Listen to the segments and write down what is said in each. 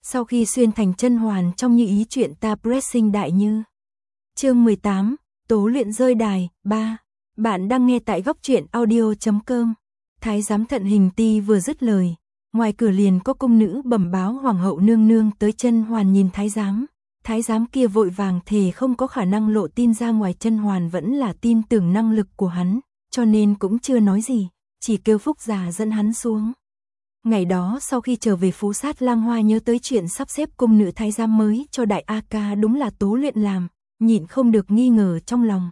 Sau khi xuyên thành chân hoàn trong Như Ý chuyện ta pressing đại như. Chương 18, Tố Luyện rơi đài, 3. Bạn đang nghe tại góc truyện audio.com. Thái giám Thận Hình Ti vừa dứt lời, ngoài cửa liền có cung nữ bẩm báo hoàng hậu nương nương tới chân hoàn nhìn thái giám. Thái giám kia vội vàng thề không có khả năng lộ tin ra ngoài, chân hoàn vẫn là tin tưởng năng lực của hắn, cho nên cũng chưa nói gì, chỉ kêu Phúc già dẫn hắn xuống. Ngày đó sau khi trở về Phú Sát, Lang Hoa nhớ tới chuyện sắp xếp cung nữ thái giám mới cho đại A Ca đúng là Tố Luyện làm, nhịn không được nghi ngờ trong lòng.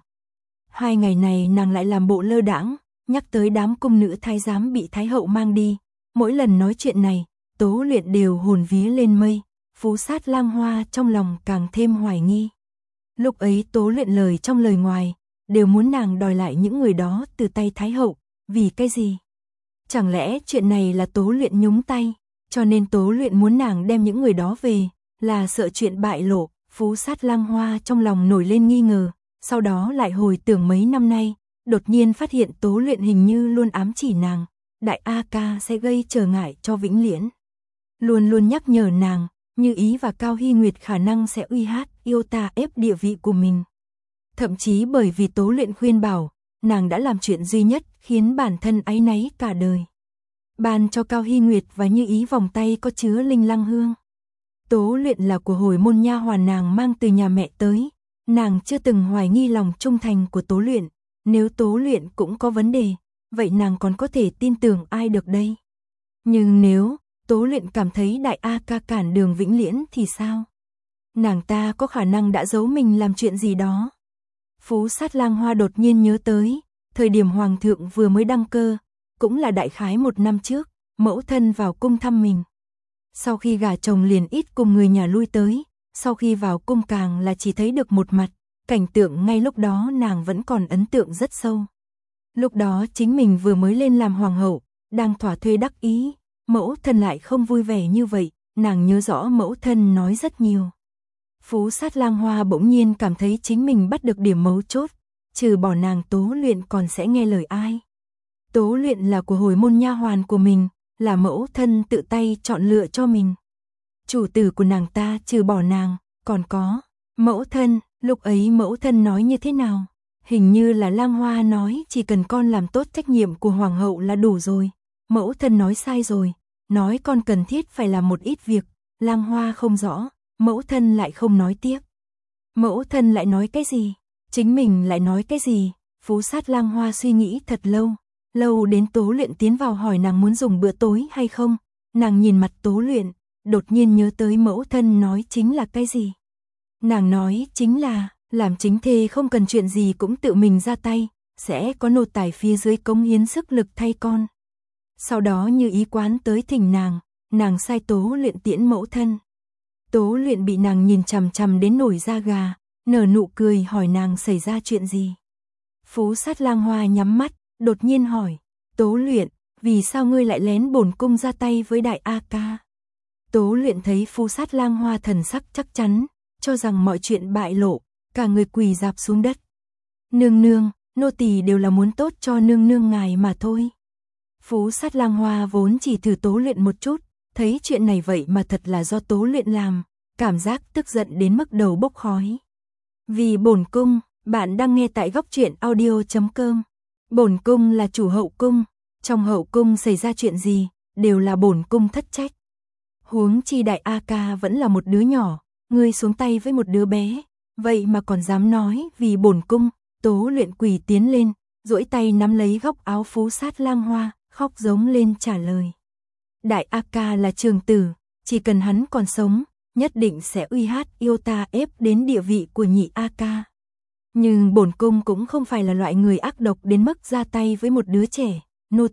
2 ngày này nàng lại làm bộ lơ đãng, nhắc tới đám cung nữ thái giám bị Thái hậu mang đi. Mỗi lần nói chuyện này, Tố Luyện đều hồn vía lên mây, Phú Sát Lang Hoa trong lòng càng thêm hoài nghi. Lúc ấy Tố Luyện lời trong lời ngoài, đều muốn nàng đòi lại những người đó từ tay Thái hậu, vì cái gì? Chẳng lẽ chuyện này là Tố Luyện nhúng tay, cho nên Tố Luyện muốn nàng đem những người đó về, là sợ chuyện bại lộ. Phú Sát Lang Hoa trong lòng nổi lên nghi ngờ, sau đó lại hồi tưởng mấy năm nay, đột nhiên phát hiện Tố Luyện hình như luôn ám chỉ nàng, đại A Ca sẽ gây trở ngại cho Vĩnh Liễn. Luôn luôn nhắc nhở nàng, Như Ý và Cao Hy Nguyệt khả năng sẽ uy hát yêu ta ép địa vị của mình. Thậm chí bởi vì Tố Luyện khuyên bảo, nàng đã làm chuyện duy nhất khiến bản thân áy náy cả đời. Ban cho Cao Hy Nguyệt và Như Ý vòng tay có chứa linh lăng hương. Tố Luyện là của hồi môn nha hoàn nàng mang từ nhà mẹ tới, nàng chưa từng hoài nghi lòng trung thành của Tố Luyện, nếu Tố Luyện cũng có vấn đề, vậy nàng còn có thể tin tưởng ai được đây? Nhưng nếu Tố Luyện cảm thấy đại A Ca cản đường Vĩnh Liễn thì sao? Nàng ta có khả năng đã giấu mình làm chuyện gì đó. Phú Sát Lang Hoa đột nhiên nhớ tới, thời điểm hoàng thượng vừa mới đăng cơ, cũng là đại khái 1 năm trước, mẫu thân vào cung thăm mình. Sau khi gả chồng liền ít cùng người nhà lui tới, sau khi vào cung càng là chỉ thấy được một mặt, cảnh tượng ngay lúc đó nàng vẫn còn ấn tượng rất sâu. Lúc đó chính mình vừa mới lên làm hoàng hậu, đang thỏa thuê đắc ý, mẫu thân lại không vui vẻ như vậy, nàng nhớ rõ mẫu thân nói rất nhiều. Phú Sát Lang Hoa bỗng nhiên cảm thấy chính mình bắt được điểm mấu chốt, trừ bỏ nàng Tố Luyện còn sẽ nghe lời ai. Tố Luyện là của hồi môn nha hoàn của mình, là mẫu thân tự tay chọn lựa cho mình. Chủ tử của nàng ta trừ bỏ nàng, còn có mẫu thân. Lúc ấy mẫu thân nói như thế nào? Hình như là Lang Hoa nói chỉ cần con làm tốt trách nhiệm của hoàng hậu là đủ rồi. Mẫu thân nói sai rồi, nói con cần thiết phải làm một ít việc. Lang Hoa không rõ, mẫu thân lại không nói tiếp. Mẫu thân lại nói cái gì? Chính mình lại nói cái gì? Phú Sát Lang Hoa suy nghĩ thật lâu, lâu đến Tố Luyện tiến vào hỏi nàng muốn dùng bữa tối hay không. Nàng nhìn mặt Tố Luyện, đột nhiên nhớ tới mẫu thân nói chính là cái gì. Nàng nói chính là, làm chính thê không cần chuyện gì cũng tự mình ra tay, sẽ có nô tài phía dưới cống hiến sức lực thay con. Sau đó Như Ý quán tới thỉnh nàng sai Tố Luyện tiễn mẫu thân. Tố Luyện bị nàng nhìn chằm chằm đến nổi da gà, nở nụ cười hỏi nàng xảy ra chuyện gì. Phú Sát Lang Hoa nhắm mắt, đột nhiên hỏi, Tố Luyện, vì sao ngươi lại lén bổn cung ra tay với đại A Ca? Tố Luyện thấy Phú Sát Lang Hoa thần sắc chắc chắn, cho rằng mọi chuyện bại lộ, cả người quỳ rạp xuống đất. Nương nương, nô tỳ đều là muốn tốt cho nương nương ngài mà thôi. Phú Sát Lang Hoa vốn chỉ thử Tố Luyện một chút, thấy chuyện này vậy mà thật là do Tố Luyện làm, cảm giác tức giận đến mức đầu bốc khói. Vì bổn cung, bạn đang nghe tại góc truyện audio.com. Bổn cung là chủ hậu cung, trong hậu cung xảy ra chuyện gì, đều là bổn cung thất trách. Huống chi đại A Ca vẫn là một đứa nhỏ, ngươi xuống tay với một đứa bé, vậy mà còn dám nói vì bổn cung. Tố Luyện quỳ tiến lên, duỗi tay nắm lấy góc áo Phú Sát Lang Hoa, khóc giống lên trả lời. Đại A Ca là trường tử, chỉ cần hắn còn sống, nhất định sẽ uy hát yêu ta ép đến địa vị của nhị A Ca. Nhưng bổn cung cũng không phải là loại người ác độc đến mức ra tay với một đứa trẻ, nô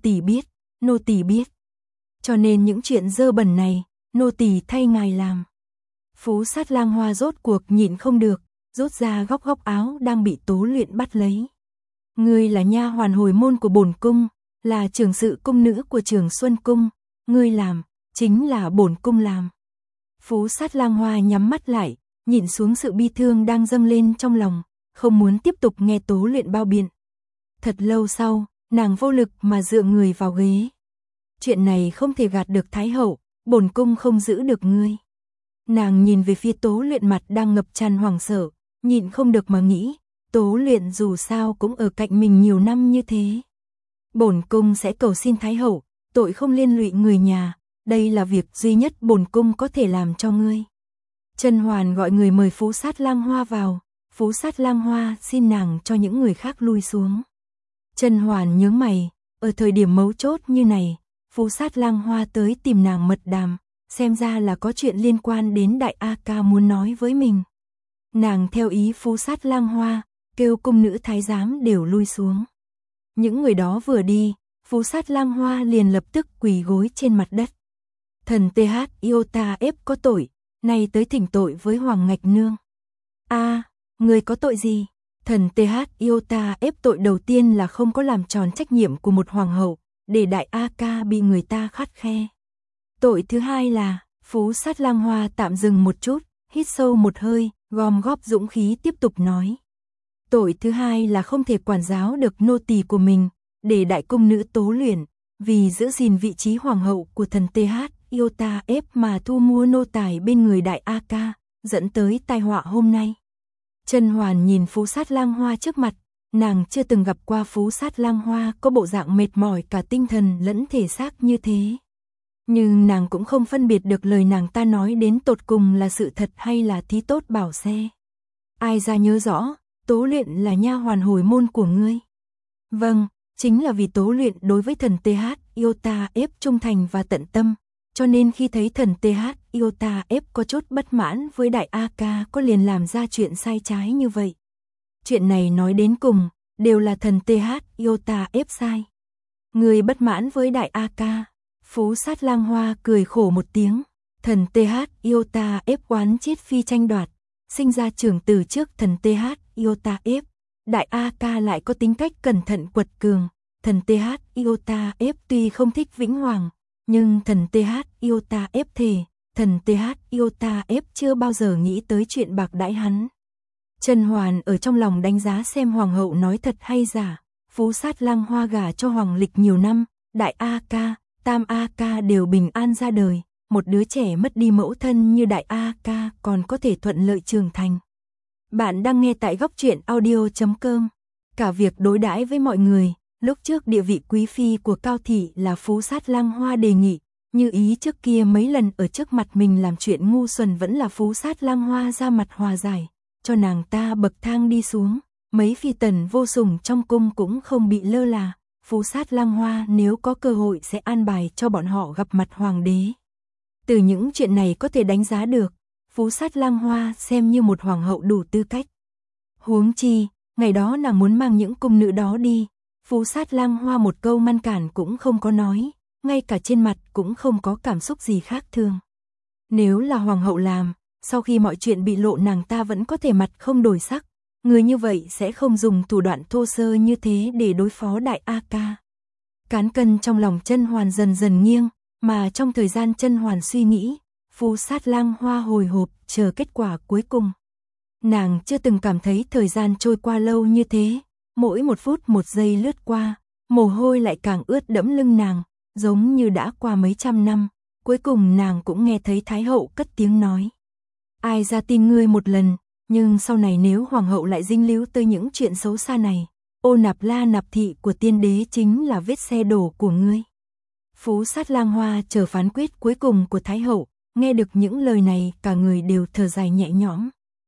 tỳ biết. Cho nên những chuyện dơ bẩn này, nô tỳ thay ngài làm. Phú Sát Lang Hoa rốt cuộc nhịn không được, rút ra góc áo đang bị Tố Luyện bắt lấy. Ngươi là nha hoàn hồi môn của bổn cung, là trưởng sự cung nữ của Trường Xuân cung, ngươi làm, chính là bổn cung làm. Phú Sát Lang Hoa nhắm mắt lại, nhìn xuống sự bi thương đang dâng lên trong lòng, không muốn tiếp tục nghe Tố Luyện bao biện. Thật lâu sau, nàng vô lực mà dựa người vào ghế. Chuyện này không thể gạt được Thái hậu, bổn cung không giữ được ngươi. Nàng nhìn về phía Tố Luyện, mặt đang ngập tràn hoảng sợ, nhịn không được mà nghĩ, Tố Luyện dù sao cũng ở cạnh mình nhiều năm như thế. Bổn cung sẽ cầu xin Thái hậu, tội không liên lụy người nhà, đây là việc duy nhất bổn cung có thể làm cho ngươi. Chân Hoàn gọi người mời Phú Sát Lang Hoa vào, Phú Sát Lang Hoa xin nàng cho những người khác lui xuống. Chân Hoàn nhướng mày, ở thời điểm mấu chốt như này, Phú Sát Lang Hoa tới tìm nàng mật đàm, xem ra là có chuyện liên quan đến Đại A Ca muốn nói với mình. Nàng theo ý Phú Sát Lang Hoa, kêu cung nữ thái giám đều lui xuống. Những người đó vừa đi, Phú Sát Lang Hoa liền lập tức quỳ gối trên mặt đất. Thần TH Iota ép có tội, nay tới thỉnh tội với Hoàng Ngạch Nương. A, người có tội gì? Thần TH Iota ép tội đầu tiên là không có làm tròn trách nhiệm của một hoàng hậu, để Đại A Ca bị người ta khắt khe. Tội thứ hai là, Phú Sát Lang Hoa tạm dừng một chút, hít sâu một hơi, gom góp dũng khí tiếp tục nói. Tội thứ hai là không thể quản giáo được nô tỳ của mình, để đại cung nữ Tố Luyện, vì giữ gìn vị trí hoàng hậu của thần TH Iota ép mà thu mua nô tài bên người Đại A Ca, dẫn tới tai họa hôm nay. Chân Hoàn nhìn Phú Sát Lang Hoa trước mặt, nàng chưa từng gặp qua Phú Sát Lang Hoa có bộ dạng mệt mỏi cả tinh thần lẫn thể xác như thế. Nhưng nàng cũng không phân biệt được lời nàng ta nói đến tột cùng là sự thật hay là thí tốt bảo xe. Ai ra nhớ rõ, Tố Luyện là nha hoàn hồi môn của ngươi. Vâng, chính là vì Tố Luyện đối với thần TH Iota ép trung thành và tận tâm, cho nên khi thấy thần TH Iota ép có chút bất mãn với Đại A Ca có liền làm ra chuyện sai trái như vậy. Chuyện này nói đến cùng, đều là thần TH Iota ép sai. Người bất mãn với Đại A Ca. Phú Sát Lang Hoa cười khổ một tiếng, thần TH Iota ép oán chiết phi tranh đoạt, sinh ra trưởng từ trước thần TH Iota ép. Đại A Ca lại có tính cách cẩn thận quật cường, thần TH Iota ép tuy không thích Vĩnh Hoàng, nhưng thần TH Iota ép thề, thần TH Iota ép chưa bao giờ nghĩ tới chuyện bạc đãi hắn. Chân Hoàn ở trong lòng đánh giá xem hoàng hậu nói thật hay giả. Phú Sát Lang Hoa gả cho Hoàng Lịch nhiều năm, Đại A Ca, Tam A Ca đều bình an ra đời, một đứa trẻ mất đi mẫu thân như Đại A Ca còn có thể thuận lợi trưởng thành. Bạn đang nghe tại Góc Truyện Audio.com. Cả việc đối đãi với mọi người, lúc trước địa vị quý phi của Cao thị là Phú Sát Lang Hoa đề nghị, như ý trước kia mấy lần ở trước mặt mình làm chuyện ngu xuẩn vẫn là Phú Sát Lang Hoa ra mặt hòa giải, cho nàng ta bậc thang đi xuống, mấy phi tần vô sủng trong cung cũng không bị lơ là. Phú Sát Lang Hoa nếu có cơ hội sẽ an bài cho bọn họ gặp mặt hoàng đế. Từ những chuyện này có thể đánh giá được, Phú Sát Lang Hoa xem như một hoàng hậu đủ tư cách. Huống chi, ngày đó nàng muốn mang những cung nữ đó đi, Phú Sát Lang Hoa một câu ngăn cản cũng không có nói, ngay cả trên mặt cũng không có cảm xúc gì khác thường. Nếu là hoàng hậu làm, sau khi mọi chuyện bị lộ nàng ta vẫn có thể mặt không đổi sắc. Người như vậy sẽ không dùng thủ đoạn thô sơ như thế để đối phó Đại A Ca. Cán cân trong lòng Chân Hoàn dần dần nghiêng, mà trong thời gian Chân Hoàn suy nghĩ, Phú Sát Lang Hoa hồi hộp chờ kết quả cuối cùng. Nàng chưa từng cảm thấy thời gian trôi qua lâu như thế, mỗi một phút một giây lướt qua, mồ hôi lại càng ướt đẫm lưng nàng, giống như đã qua mấy trăm năm. Cuối cùng nàng cũng nghe thấy Thái hậu cất tiếng nói: ai ra tin ngươi một lần. Nhưng sau này nếu hoàng hậu lại dính líu tới những chuyện xấu xa này, Ô Nạp La Nạp thị của tiên đế chính là vết xe đổ của ngươi. Phú Sát Lang Hoa chờ phán quyết cuối cùng của Thái hậu, nghe được những lời này cả người đều thở dài nhẹ nhõm.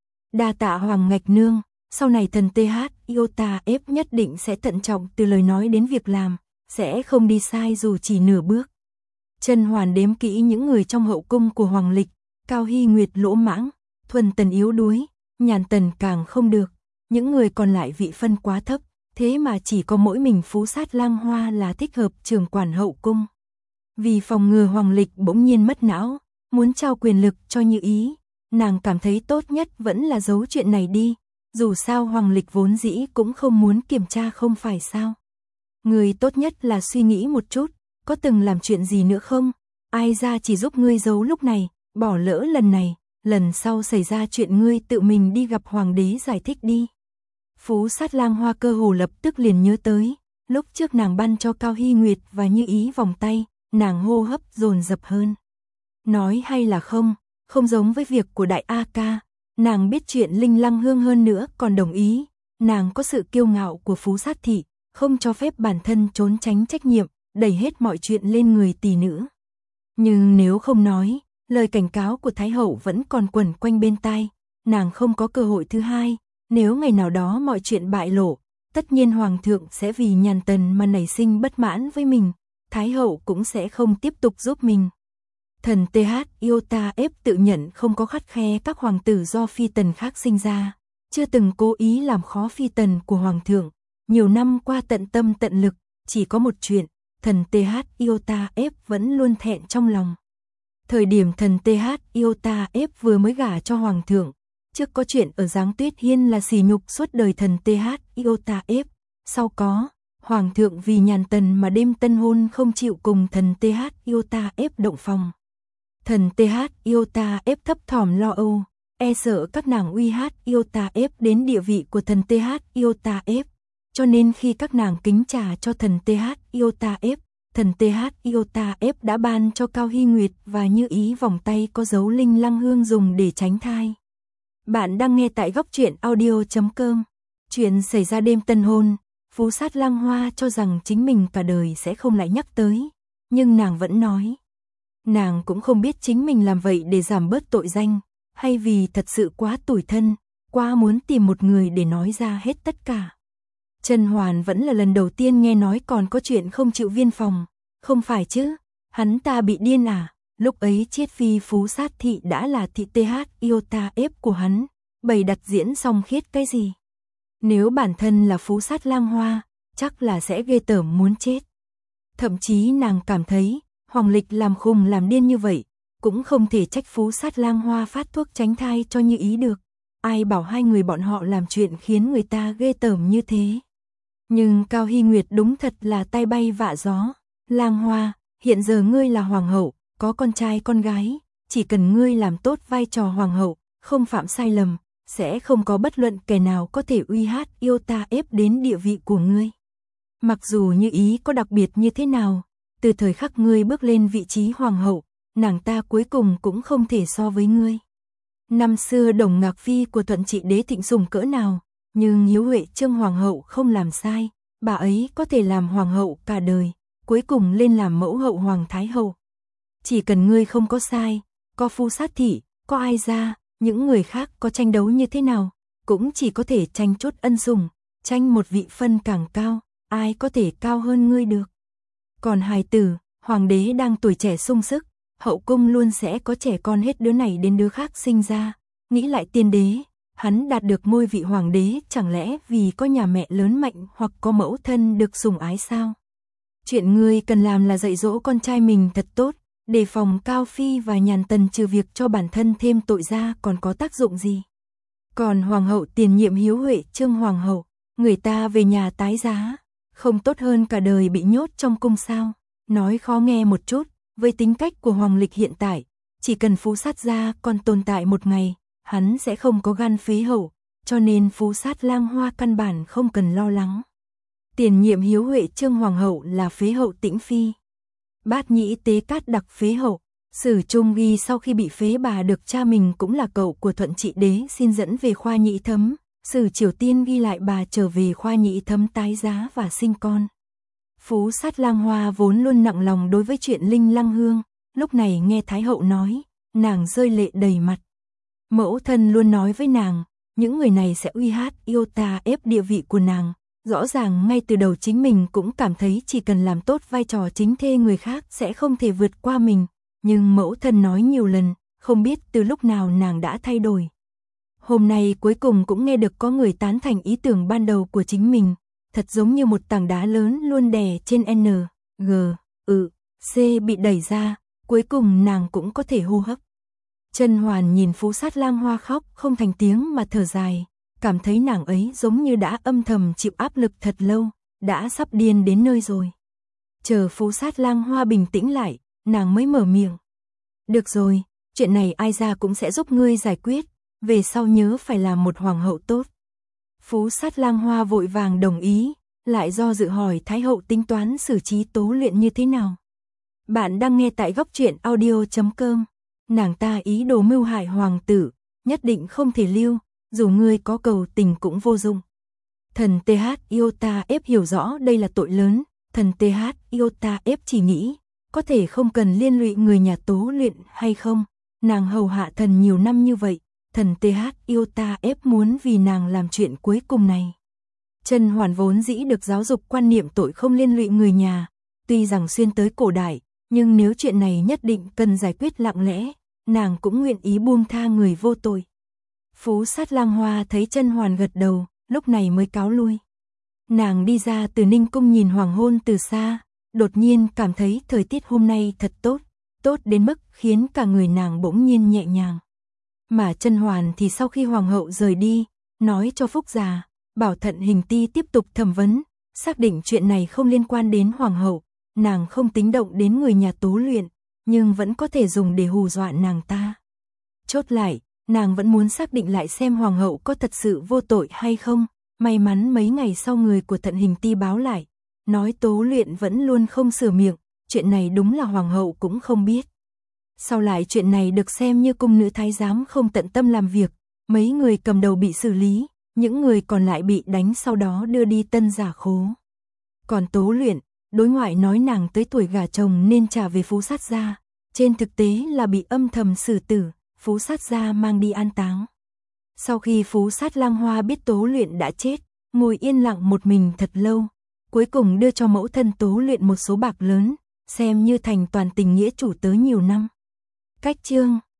Đa tạ Hoàng Ngạch Nương, sau này thần TH Iota ép nhất định sẽ thận trọng từ lời nói đến việc làm, sẽ không đi sai dù chỉ nửa bước. Chân Hoàn đếm kỹ những người trong hậu cung của Hoàng Lịch, Cao Hy Nguyệt lỗ mãng, Thuần Tần yếu đuối, Nhàn Tần càng không được, những người còn lại vị phân quá thấp, thế mà chỉ có mỗi mình Phú Sát Lang Hoa là thích hợp trưởng quản hậu cung. Vì phòng ngừa Hoàng Lịch bỗng nhiên mất não, muốn trao quyền lực cho Như Ý, nàng cảm thấy tốt nhất vẫn là giấu chuyện này đi, dù sao Hoàng Lịch vốn dĩ cũng không muốn kiểm tra không phải sao. Người tốt nhất là suy nghĩ một chút, có từng làm chuyện gì nữa không? Ai ra chỉ giúp ngươi giấu lúc này, bỏ lỡ lần này. Lần sau xảy ra chuyện ngươi tự mình đi gặp hoàng đế giải thích đi. Phú Sát Lang Hoa cơ hồ lập tức liền nhớ tới, lúc trước nàng ban cho Cao Hy Nguyệt và Như Ý vòng tay, nàng hô hấp dồn dập hơn. Nói hay là không không giống với việc của đại A ca, nàng biết chuyện Linh Lăng Hương hơn nữa còn đồng ý, nàng có sự kiêu ngạo của Phú Sát thị, không cho phép bản thân trốn tránh trách nhiệm, đẩy hết mọi chuyện lên người tỷ nữ. Nhưng nếu không nói, lời cảnh cáo của Thái hậu vẫn còn quẩn quanh bên tai, nàng không có cơ hội thứ hai, nếu ngày nào đó mọi chuyện bại lộ, tất nhiên hoàng thượng sẽ vì nhàn tần mà nảy sinh bất mãn với mình, Thái hậu cũng sẽ không tiếp tục giúp mình. Thần TH Iota F tự nhận không có khắt khe các hoàng tử do phi tần khác sinh ra, chưa từng cố ý làm khó phi tần của hoàng thượng, nhiều năm qua tận tâm tận lực, chỉ có một chuyện, thần TH Iota F vẫn luôn thẹn trong lòng. Thời điểm thần TH Iota F vừa mới gả cho hoàng thượng, trước có chuyện ở Giáng Tuyết Hiên là sỉ nhục suốt đời thần TH Iota F, sau có, hoàng thượng vì nhàn tần mà đêm tân hôn không chịu cùng thần TH Iota F động phòng. Thần TH Iota F thấp thỏm lo âu, e sợ các nàng uy hát Iota F đến địa vị của thần TH Iota F, cho nên khi các nàng kính trà cho thần TH Iota F, thần TH Iota F đã ban cho Cao Hy Nguyệt và Như Ý vòng tay có dấu Linh Lăng Hương dùng để tránh thai. Bạn đang nghe tại góc truyện audio.com. Chuyện xảy ra đêm tân hôn, Phú Sát Lang Hoa cho rằng chính mình cả đời sẽ không lại nhắc tới, nhưng nàng vẫn nói. Nàng cũng không biết chính mình làm vậy để giảm bớt tội danh, hay vì thật sự quá tủi thân, quá muốn tìm một người để nói ra hết tất cả. Trần Hoàn vẫn là lần đầu tiên nghe nói còn có chuyện không chịu viên phòng, không phải chứ, hắn ta bị điên à, lúc ấy Chiết Phi Phú Sát thị đã là thị TH Iota F của hắn, bày đặt diễn song khiết cái gì. Nếu bản thân là Phú Sát Lang Hoa, chắc là sẽ ghê tởm muốn chết. Thậm chí nàng cảm thấy, Hoàng Lịch làm khùng làm điên như vậy, cũng không thể trách Phú Sát Lang Hoa phát thuốc tránh thai cho Như Ý được. Ai bảo hai người bọn họ làm chuyện khiến người ta ghê tởm như thế. Nhưng Cao Hy Nguyệt đúng thật là tai bay vạ gió. Lang Hoa, hiện giờ ngươi là hoàng hậu, có con trai con gái, chỉ cần ngươi làm tốt vai trò hoàng hậu, không phạm sai lầm, sẽ không có bất luận kẻ nào có thể uy hát Iota F đến địa vị của ngươi. Mặc dù Như Ý có đặc biệt như thế nào, từ thời khắc ngươi bước lên vị trí hoàng hậu, nàng ta cuối cùng cũng không thể so với ngươi. Năm xưa Đồng Ngạc Phi của Thuận Trị Đế thịnh sủng cỡ nào, nhưng Hiếu Huệ Trương hoàng hậu không làm sai, bà ấy có thể làm hoàng hậu cả đời, cuối cùng lên làm mẫu hậu hoàng thái hậu. Chỉ cần ngươi không có sai, có Phú Sát thị, có ai ra, những người khác có tranh đấu như thế nào, cũng chỉ có thể tranh chút ân sủng, tranh một vị phân càng cao, ai có thể cao hơn ngươi được. Còn hài tử, hoàng đế đang tuổi trẻ sung sức, hậu cung luôn sẽ có trẻ con hết đứa này đến đứa khác sinh ra, nghĩ lại tiên đế, hắn đạt được ngôi vị hoàng đế chẳng lẽ vì có nhà mẹ lớn mạnh hoặc có mẫu thân được sủng ái sao? Chuyện ngươi cần làm là dạy dỗ con trai mình thật tốt, đề phòng Cao Phi và Nhàn Tần trừ việc cho bản thân thêm tội ra còn có tác dụng gì. Còn hoàng hậu tiền nhiệm Hiếu Huệ Trương hoàng hậu, người ta về nhà tái giá, không tốt hơn cả đời bị nhốt trong cung sao? Nói khó nghe một chút, với tính cách của Hoàng Lịch hiện tại, chỉ cần Phú Sát gia còn tồn tại một ngày, hắn sẽ không có gan phế hậu, cho nên Phú Sát Lang Hoa căn bản không cần lo lắng. Tiền nhiệm Hiếu Huệ Trương hoàng hậu là phế hậu Tĩnh Phi. Bát Nhĩ Tế Cát đặc phế hậu, Sử Trung ghi sau khi bị phế bà được cha mình cũng là cậu của Thuận Trị Đế xin dẫn về Khoa Nhĩ Thấm, Sử Triều Tiên ghi lại bà trở về Khoa Nhĩ Thấm tái giá và sinh con. Phú Sát Lang Hoa vốn luôn nặng lòng đối với chuyện Linh Lăng Hương, lúc này nghe Thái hậu nói, nàng rơi lệ đầy mặt. Mẫu thân luôn nói với nàng, những người này sẽ uy hát Iota F địa vị của nàng, rõ ràng ngay từ đầu chính mình cũng cảm thấy chỉ cần làm tốt vai trò chính thê người khác sẽ không thể vượt qua mình, nhưng mẫu thân nói nhiều lần, không biết từ lúc nào nàng đã thay đổi. Hôm nay cuối cùng cũng nghe được có người tán thành ý tưởng ban đầu của chính mình, thật giống như một tảng đá lớn luôn đè trên N, G, C bị đẩy ra, cuối cùng nàng cũng có thể hô hấp. Trần Hoàn nhìn Phú Sát Lang Hoa khóc không thành tiếng mà thở dài, cảm thấy nàng ấy giống như đã âm thầm chịu áp lực thật lâu, đã sắp điên đến nơi rồi. Chờ Phú Sát Lang Hoa bình tĩnh lại, nàng mới mở miệng. Được rồi, chuyện này ai ra cũng sẽ giúp ngươi giải quyết, về sau nhớ phải làm một hoàng hậu tốt. Phú Sát Lang Hoa vội vàng đồng ý, lại do dự hỏi Thái hậu tính toán xử trí Tố Luyện như thế nào. Bạn đang nghe tại góc truyện audio.com. nàng ta ý đồ mưu hại hoàng tử, nhất định không thể lưu, dù ngươi có cầu tình cũng vô dụng. Thần TH Iota F hiểu rõ đây là tội lớn, thần TH Iota F chỉ nghĩ, có thể không cần liên lụy người nhà Tố Luyện hay không, nàng hầu hạ thần nhiều năm như vậy, thần TH Iota F muốn vì nàng làm chuyện cuối cùng này. Chân Hoàn vốn dĩ được giáo dục quan niệm tội không liên lụy người nhà, tuy rằng xuyên tới cổ đại, nhưng nếu chuyện này nhất định cần giải quyết lặng lẽ, nàng cũng nguyện ý buông tha người vô tội. Phú Sát Lang Hoa thấy Chân Hoàn gật đầu, lúc này mới cáo lui. Nàng đi ra từ Ninh Cung nhìn hoàng hôn từ xa, đột nhiên cảm thấy thời tiết hôm nay thật tốt, tốt đến mức khiến cả người nàng bỗng nhiên nhẹ nhàng. Mà Chân Hoàn thì sau khi hoàng hậu rời đi, nói cho Phúc Già, bảo Thận Hình Ti tiếp tục thẩm vấn, xác định chuyện này không liên quan đến hoàng hậu, nàng không tính động đến người nhà Tố Luyện, nhưng vẫn có thể dùng để hù dọa nàng ta. Chốt lại, nàng vẫn muốn xác định lại xem hoàng hậu có thật sự vô tội hay không. May mắn mấy ngày sau người của Thận Hình Ti báo lại, nói Tố Luyện vẫn luôn không sửa miệng, chuyện này đúng là hoàng hậu cũng không biết. Sau lại chuyện này được xem như cung nữ thái giám không tận tâm làm việc, mấy người cầm đầu bị xử lý, những người còn lại bị đánh sau đó đưa đi Tân Giả Khố. Còn Tố Luyện, đối ngoại nói nàng tới tuổi gả chồng nên trả về Phú Sát gia, trên thực tế là bị âm thầm xử tử, Phú Sát gia mang đi an táng. Sau khi Phú Sát Lang Hoa biết Tố Luyện đã chết, ngồi yên lặng một mình thật lâu, cuối cùng đưa cho mẫu thân Tố Luyện một số bạc lớn, xem như thành toàn tình nghĩa chủ tớ nhiều năm. Cách chương